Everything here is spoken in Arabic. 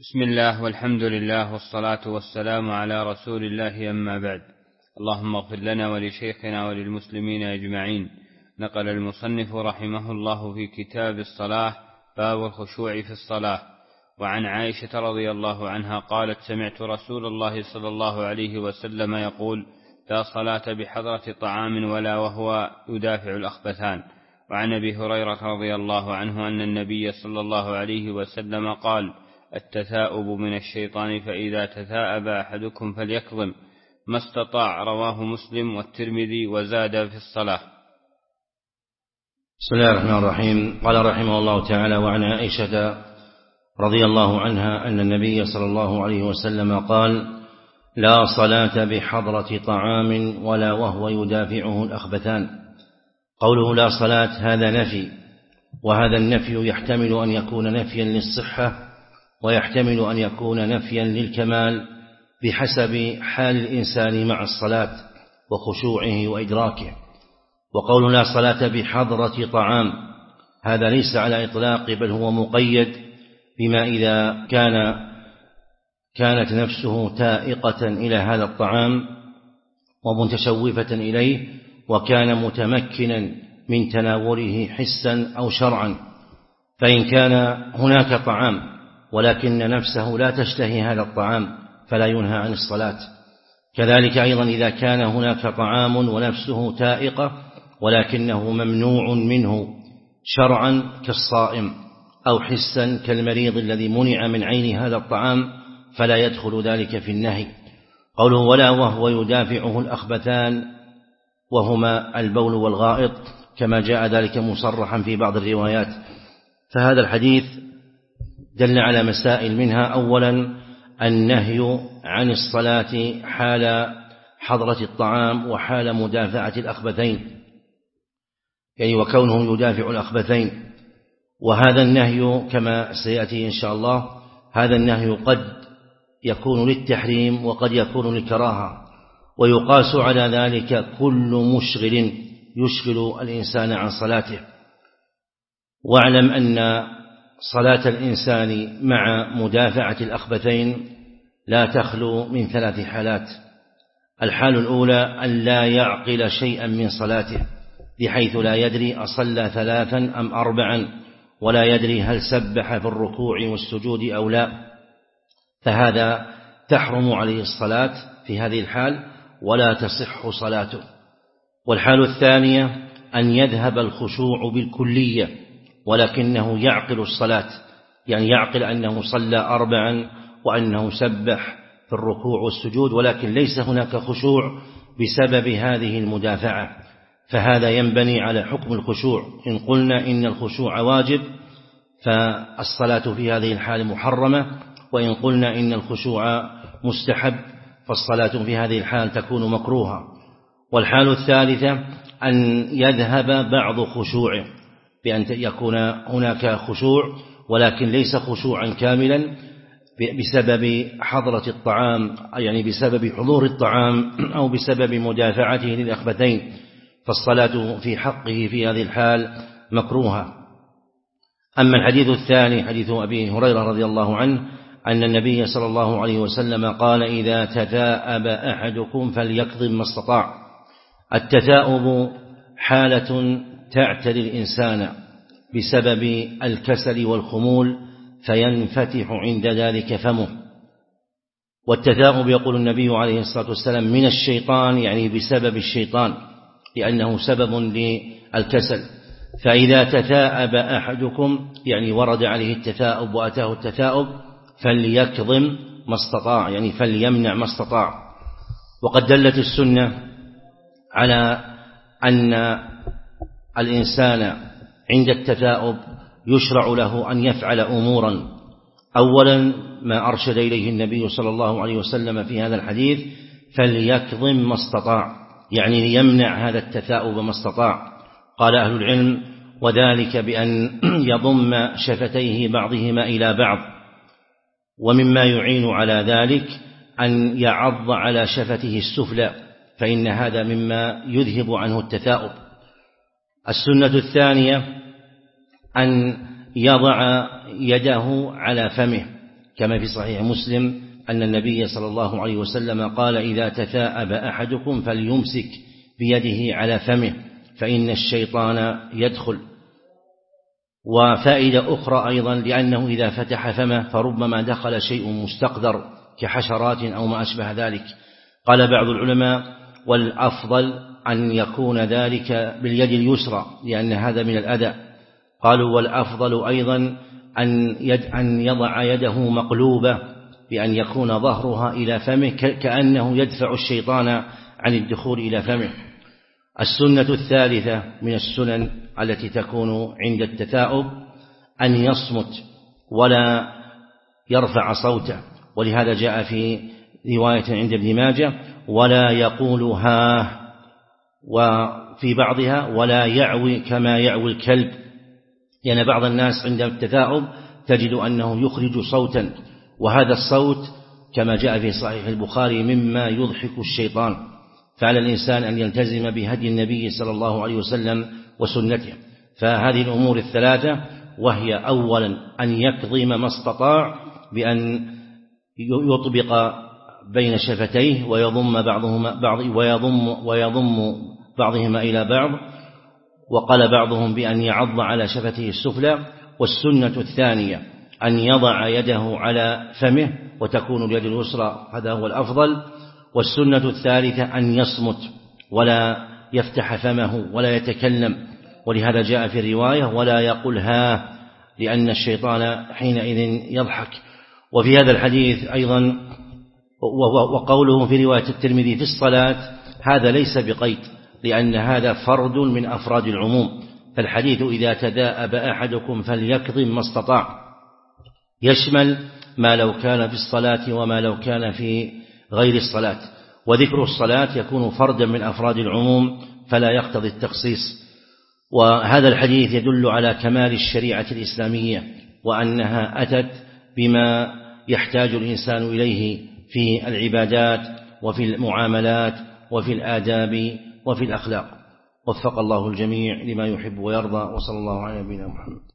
بسم الله والحمد لله والصلاة والسلام على رسول الله، أما بعد. اللهم اغفر لنا ولشيخنا وللمسلمين أجمعين. نقل المصنف رحمه الله في كتاب الصلاة باب الخشوع في الصلاة. وعن عائشة رضي الله عنها قالت: سمعت رسول الله صلى الله عليه وسلم يقول: لا صلاة بحضرة طعام ولا وهو يدافع الأخبثان. وعن أبي هريرة رضي الله عنه أن النبي صلى الله عليه وسلم قال: التثاؤب من الشيطان، فإذا تثاءب أحدكم فليكظم ما استطاع. رواه مسلم والترمذي وزاد في الصلاة. بسم الله الرحمن الرحيم. قال رحمه الله تعالى: وعن عائشة رضي الله عنها أن النبي صلى الله عليه وسلم قال: لا صلاة بحضرة طعام ولا وهو يدافعه الأخبثان. قوله لا صلاة هذا نفي، وهذا النفي يحتمل أن يكون نفيا للصحة ويحتمل أن يكون نفيا للكمال بحسب حال الإنسان مع الصلاة وخشوعه وإدراكه. وقول لا صلاة بحضرة طعام هذا ليس على إطلاق، بل هو مقيد بما إذا كانت نفسه تائقة إلى هذا الطعام ومتشوفة إليه، وكان متمكنا من تناوله حسا أو شرعا. فإن كان هناك طعام ولكن نفسه لا تشتهي هذا الطعام فلا ينهى عن الصلاة. كذلك أيضا إذا كان هناك طعام ونفسه تائقة ولكنه ممنوع منه شرعا كالصائم، أو حسا كالمريض الذي منع من عين هذا الطعام، فلا يدخل ذلك في النهي. قوله ولا وهو يدافعه الأخبثان، وهما البول والغائط، كما جاء ذلك مصرحا في بعض الروايات. فهذا الحديث دل على مسائل، منها أولا النهي عن الصلاة حال حضرة الطعام وحال مدافعة الأخبثين، يعني وكونه يدافع الأخبثين. وهذا النهي كما سيأتي إن شاء الله، هذا النهي قد يكون للتحريم وقد يكون للكراهة، ويقاس على ذلك كل مشغل يشغل الإنسان عن صلاته. واعلم أن صلاة الإنسان مع مدافعة الأخبثين لا تخلو من ثلاث حالات. الحال الأولى أن لا يعقل شيئا من صلاته، بحيث لا يدري أصلى ثلاثا أم أربعا، ولا يدري هل سبح في الركوع والسجود أو لا، فهذا تحرم عليه الصلاة في هذه الحال ولا تصح صلاته. والحال الثانية أن يذهب الخشوع بالكلية ولكنه يعقل الصلاة، يعني يعقل أنه صلى أربعا وأنه سبح في الركوع والسجود، ولكن ليس هناك خشوع بسبب هذه المدافعة، فهذا ينبني على حكم الخشوع. إن قلنا إن الخشوع واجب فالصلاة في هذه الحال محرمة، وإن قلنا إن الخشوع مستحب فالصلاة في هذه الحال تكون مكروهة. والحال الثالثة أن يذهب بعض خشوعه، بأن يكون هناك خشوع ولكن ليس خشوعا كاملا بسبب حضرة الطعام، يعني بسبب حضور الطعام أو بسبب مدافعته للأخبثين، فالصلاة في حقه في هذه الحال مكروهة. أما الحديث الثاني حديث أبي هريرة رضي الله عنه أن النبي صلى الله عليه وسلم قال: إذا تثاءب أحدكم فليكظم ما استطاع. التثاؤب حالة تعتري الإنسان بسبب الكسل والخمول، فينفتح عند ذلك فمه. والتثاؤب يقول النبي عليه الصلاة والسلام من الشيطان، يعني بسبب الشيطان، لأنه سبب للكسل. فإذا تثاءب أحدكم، يعني ورد عليه التثاؤب وأتاه التثاؤب، فليكظم ما استطاع، يعني فليمنع ما استطاع. وقد دلت السنة على أن الإنسان عند التثاؤب يشرع له أن يفعل أمورا. أولا ما أرشد إليه النبي صلى الله عليه وسلم في هذا الحديث: فليكظم ما استطاع، يعني ليمنع هذا التثاؤب ما استطاع. قال أهل العلم: وذلك بأن يضم شفتيه بعضهما إلى بعض، ومما يعين على ذلك أن يعض على شفته السفلى، فإن هذا مما يذهب عنه التثاؤب. السنة الثانية أن يضع يده على فمه، كما في صحيح مسلم أن النبي صلى الله عليه وسلم قال: إذا تثاءب أحدكم فليمسك بيده على فمه فإن الشيطان يدخل. وفائدة أخرى أيضا، لأنه إذا فتح فمه فربما دخل شيء مستقدر كحشرات أو ما أشبه ذلك. قال بعض العلماء: والأفضل أن يكون ذلك باليد اليسرى لأن هذا من الأذى. قالوا: والأفضل أيضا أن يضع يده مقلوبة بأن يكون ظهرها إلى فمه كأنه يدفع الشيطان عن الدخول إلى فمه. السنة الثالثة من السنن التي تكون عند التثاؤب أن يصمت ولا يرفع صوته، ولهذا جاء في رواية عند ابن ماجه: ولا يقول ها، وفي بعضها: ولا يعوي كما يعوي الكلب. لأن بعض الناس عند التثاؤب تجد أنه يخرج صوتا، وهذا الصوت كما جاء في صحيح البخاري مما يضحك الشيطان، فعلى الإنسان أن يلتزم بهدي النبي صلى الله عليه وسلم وسنته. فهذه الأمور الثلاثة، وهي أولا أن يكظم ما استطاع بأن يطبق بين شفتيه ويضم بعضهما إلى بعض، وقال بعضهم بأن يعض على شفته السفلى. والسنة الثانية أن يضع يده على فمه وتكون اليد اليسرى، هذا هو الأفضل. والسنة الثالثة أن يصمت ولا يفتح فمه ولا يتكلم، ولهذا جاء في الرواية: ولا يقول ها، لأن الشيطان حينئذ يضحك. وفي هذا الحديث أيضا وقوله في رواية الترمذي في الصلاة، هذا ليس بقيد، لأن هذا فرد من أفراد العموم. فالحديث إذا تثاءب أحدكم فليكظم ما استطاع يشمل ما لو كان في الصلاة وما لو كان في غير الصلاة، وذكر الصلاة يكون فردا من أفراد العموم فلا يقتضي التخصيص. وهذا الحديث يدل على كمال الشريعة الإسلامية، وأنها أتت بما يحتاج الإنسان إليه في العبادات وفي المعاملات وفي الآداب وفي الأخلاق. وفق الله الجميع لما يحب ويرضى، وصلى الله على نبينا محمد.